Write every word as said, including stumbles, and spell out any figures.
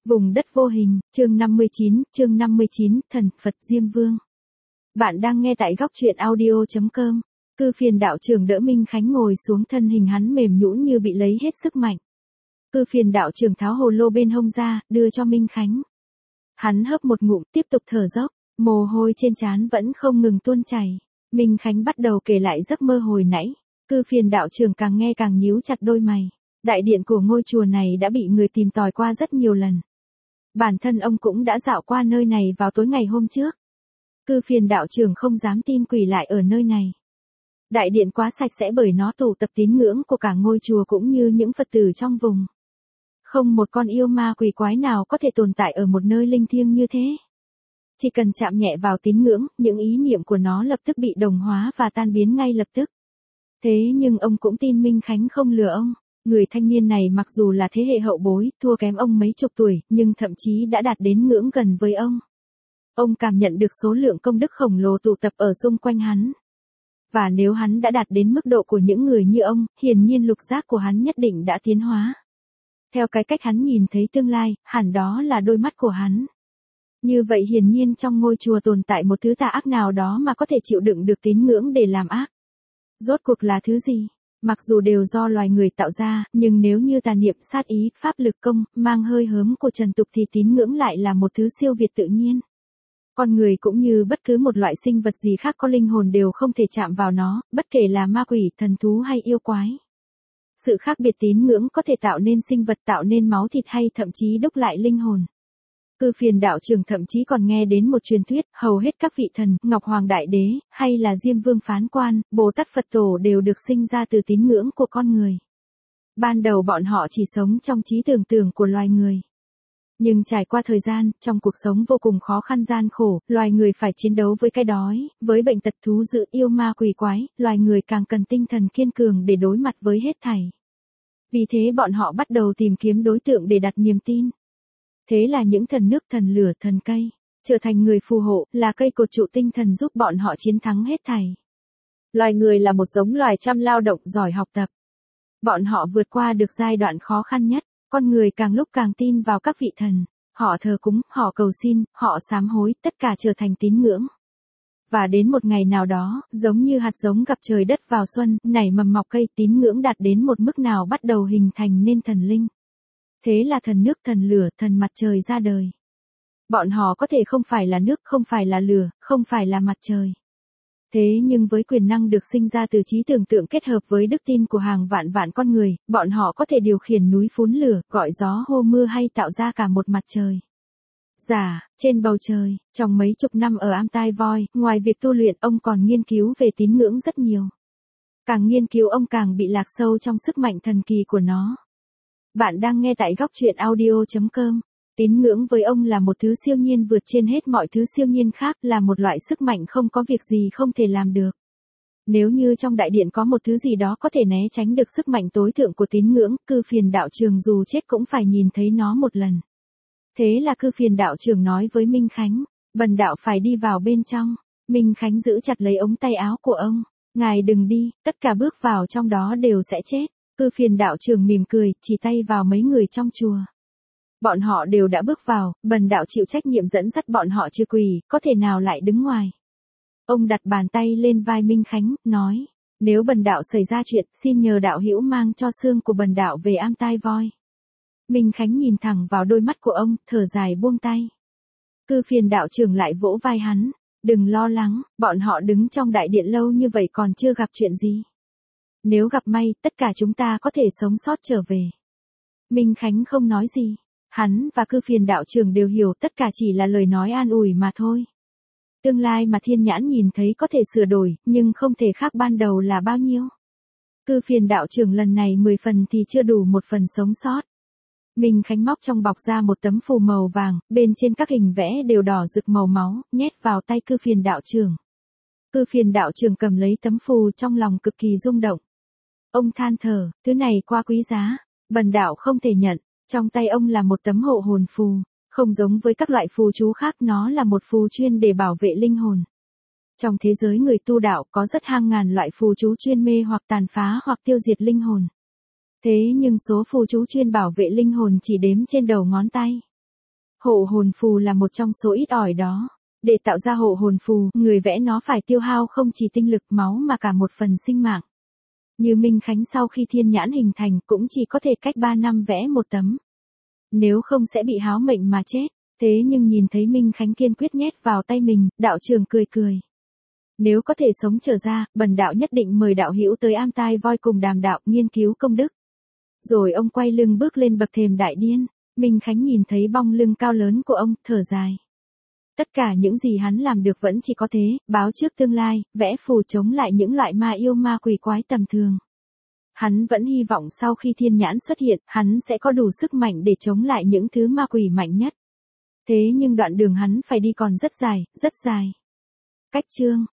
Vùng đất vô hình, chương năm mươi chín, chương năm mươi chín, thần Phật Diêm Vương. Bạn đang nghe tại góc truyện audio chấm com. Cư phiền đạo trưởng đỡ Minh Khánh ngồi xuống, thân hình hắn mềm nhũn như bị lấy hết sức mạnh. Cư phiền đạo trưởng tháo hồ lô bên hông ra, đưa cho Minh Khánh. Hắn hấp một ngụm, tiếp tục thở dốc, mồ hôi trên trán vẫn không ngừng tuôn chảy. Minh Khánh bắt đầu kể lại giấc mơ hồi nãy. Cư phiền đạo trưởng càng nghe càng nhíu chặt đôi mày. Đại điện của ngôi chùa này đã bị người tìm tòi qua rất nhiều lần. Bản thân ông cũng đã dạo qua nơi này vào tối ngày hôm trước. Cư phiền đạo trưởng không dám tin quỷ lại ở nơi này. Đại điện quá sạch sẽ bởi nó tụ tập tín ngưỡng của cả ngôi chùa cũng như những Phật tử trong vùng. Không một con yêu ma quỷ quái nào có thể tồn tại ở một nơi linh thiêng như thế. Chỉ cần chạm nhẹ vào tín ngưỡng, những ý niệm của nó lập tức bị đồng hóa và tan biến ngay lập tức. Thế nhưng ông cũng tin Minh Khánh không lừa ông. Người thanh niên này mặc dù là thế hệ hậu bối, thua kém ông mấy chục tuổi, nhưng thậm chí đã đạt đến ngưỡng gần với ông. Ông cảm nhận được số lượng công đức khổng lồ tụ tập ở xung quanh hắn. Và nếu hắn đã đạt đến mức độ của những người như ông, hiển nhiên lục giác của hắn nhất định đã tiến hóa. Theo cái cách hắn nhìn thấy tương lai, hẳn đó là đôi mắt của hắn. Như vậy hiển nhiên trong ngôi chùa tồn tại một thứ tà ác nào đó mà có thể chịu đựng được tín ngưỡng để làm ác. Rốt cuộc là thứ gì? Mặc dù đều do loài người tạo ra, nhưng nếu như tà niệm, sát ý, pháp lực công, mang hơi hớm của trần tục thì tín ngưỡng lại là một thứ siêu việt tự nhiên. Con người cũng như bất cứ một loại sinh vật gì khác có linh hồn đều không thể chạm vào nó, bất kể là ma quỷ, thần thú hay yêu quái. Sự khác biệt tín ngưỡng có thể tạo nên sinh vật, tạo nên máu thịt hay thậm chí đúc lại linh hồn. Cư phiền đạo trưởng thậm chí còn nghe đến một truyền thuyết, hầu hết các vị thần, Ngọc Hoàng Đại Đế, hay là Diêm Vương Phán Quan, Bồ Tát Phật Tổ đều được sinh ra từ tín ngưỡng của con người. Ban đầu bọn họ chỉ sống trong trí tưởng tượng của loài người. Nhưng trải qua thời gian, trong cuộc sống vô cùng khó khăn gian khổ, loài người phải chiến đấu với cái đói, với bệnh tật thú dữ, yêu ma quỷ quái, loài người càng cần tinh thần kiên cường để đối mặt với hết thảy. Vì thế bọn họ bắt đầu tìm kiếm đối tượng để đặt niềm tin. Thế là những thần nước, thần lửa, thần cây, trở thành người phù hộ, là cây cột trụ tinh thần giúp bọn họ chiến thắng hết thảy. Loài người là một giống loài chăm lao động, giỏi học tập. Bọn họ vượt qua được giai đoạn khó khăn nhất, con người càng lúc càng tin vào các vị thần, họ thờ cúng, họ cầu xin, họ sám hối, tất cả trở thành tín ngưỡng. Và đến một ngày nào đó, giống như hạt giống gặp trời đất vào xuân, nảy mầm mọc cây, tín ngưỡng đạt đến một mức nào bắt đầu hình thành nên thần linh. Thế là thần nước, thần lửa, thần mặt trời ra đời. Bọn họ có thể không phải là nước, không phải là lửa, không phải là mặt trời. Thế nhưng với quyền năng được sinh ra từ trí tưởng tượng kết hợp với đức tin của hàng vạn vạn con người, bọn họ có thể điều khiển núi phun lửa, gọi gió hô mưa hay tạo ra cả một mặt trời. Dạ, trên bầu trời, trong mấy chục năm ở Am Tai Voi, ngoài việc tu luyện ông còn nghiên cứu về tín ngưỡng rất nhiều. Càng nghiên cứu ông càng bị lạc sâu trong sức mạnh thần kỳ của nó. Bạn đang nghe tại góc truyện audio chấm com. Tín ngưỡng với ông là một thứ siêu nhiên vượt trên hết mọi thứ siêu nhiên khác, là một loại sức mạnh không có việc gì không thể làm được. Nếu như trong đại điện có một thứ gì đó có thể né tránh được sức mạnh tối thượng của tín ngưỡng, cư phiền đạo trưởng dù chết cũng phải nhìn thấy nó một lần. Thế là cư phiền đạo trưởng nói với Minh Khánh, bần đạo phải đi vào bên trong. Minh Khánh giữ chặt lấy ống tay áo của ông. Ngài đừng đi, tất cả bước vào trong đó đều sẽ chết. Cư phiền đạo trưởng mỉm cười, chỉ tay vào mấy người trong chùa. Bọn họ đều đã bước vào, bần đạo chịu trách nhiệm dẫn dắt bọn họ trừ quỷ, có thể nào lại đứng ngoài. Ông đặt bàn tay lên vai Minh Khánh, nói, nếu bần đạo xảy ra chuyện, xin nhờ đạo hữu mang cho xương của bần đạo về Am Tai Voi. Minh Khánh nhìn thẳng vào đôi mắt của ông, thở dài buông tay. Cư phiền đạo trưởng lại vỗ vai hắn, đừng lo lắng, bọn họ đứng trong đại điện lâu như vậy còn chưa gặp chuyện gì. Nếu gặp may, tất cả chúng ta có thể sống sót trở về. Minh Khánh không nói gì. Hắn và cư phiền đạo trưởng đều hiểu tất cả chỉ là lời nói an ủi mà thôi. Tương lai mà thiên nhãn nhìn thấy có thể sửa đổi, nhưng không thể khác ban đầu là bao nhiêu. Cư phiền đạo trưởng lần này mười phần thì chưa đủ một phần sống sót. Minh Khánh móc trong bọc ra một tấm phù màu vàng, bên trên các hình vẽ đều đỏ rực màu máu, nhét vào tay cư phiền đạo trưởng. Cư phiền đạo trưởng cầm lấy tấm phù trong lòng cực kỳ rung động. Ông than thở, thứ này quá quý giá, bần đạo không thể nhận. Trong tay ông là một tấm hộ hồn phù, không giống với các loại phù chú khác, nó là một phù chuyên để bảo vệ linh hồn. Trong thế giới người tu đạo có rất hàng ngàn loại phù chú chuyên mê hoặc tàn phá hoặc tiêu diệt linh hồn. Thế nhưng số phù chú chuyên bảo vệ linh hồn chỉ đếm trên đầu ngón tay. Hộ hồn phù là một trong số ít ỏi đó. Để tạo ra hộ hồn phù, người vẽ nó phải tiêu hao không chỉ tinh lực máu mà cả một phần sinh mạng. Như Minh Khánh sau khi thiên nhãn hình thành cũng chỉ có thể cách ba năm vẽ một tấm. Nếu không sẽ bị háo mệnh mà chết. Thế nhưng nhìn thấy Minh Khánh kiên quyết nhét vào tay mình, đạo trưởng cười cười. Nếu có thể sống trở ra, bần đạo nhất định mời đạo hữu tới Am Tai Voi cùng đàm đạo nghiên cứu công đức. Rồi ông quay lưng bước lên bậc thềm đại điên. Minh Khánh nhìn thấy bong lưng cao lớn của ông, thở dài. Tất cả những gì hắn làm được vẫn chỉ có thế, báo trước tương lai, vẽ phù chống lại những loại ma yêu ma quỷ quái tầm thường. Hắn vẫn hy vọng sau khi thiên nhãn xuất hiện, hắn sẽ có đủ sức mạnh để chống lại những thứ ma quỷ mạnh nhất. Thế nhưng đoạn đường hắn phải đi còn rất dài, rất dài. Cách chương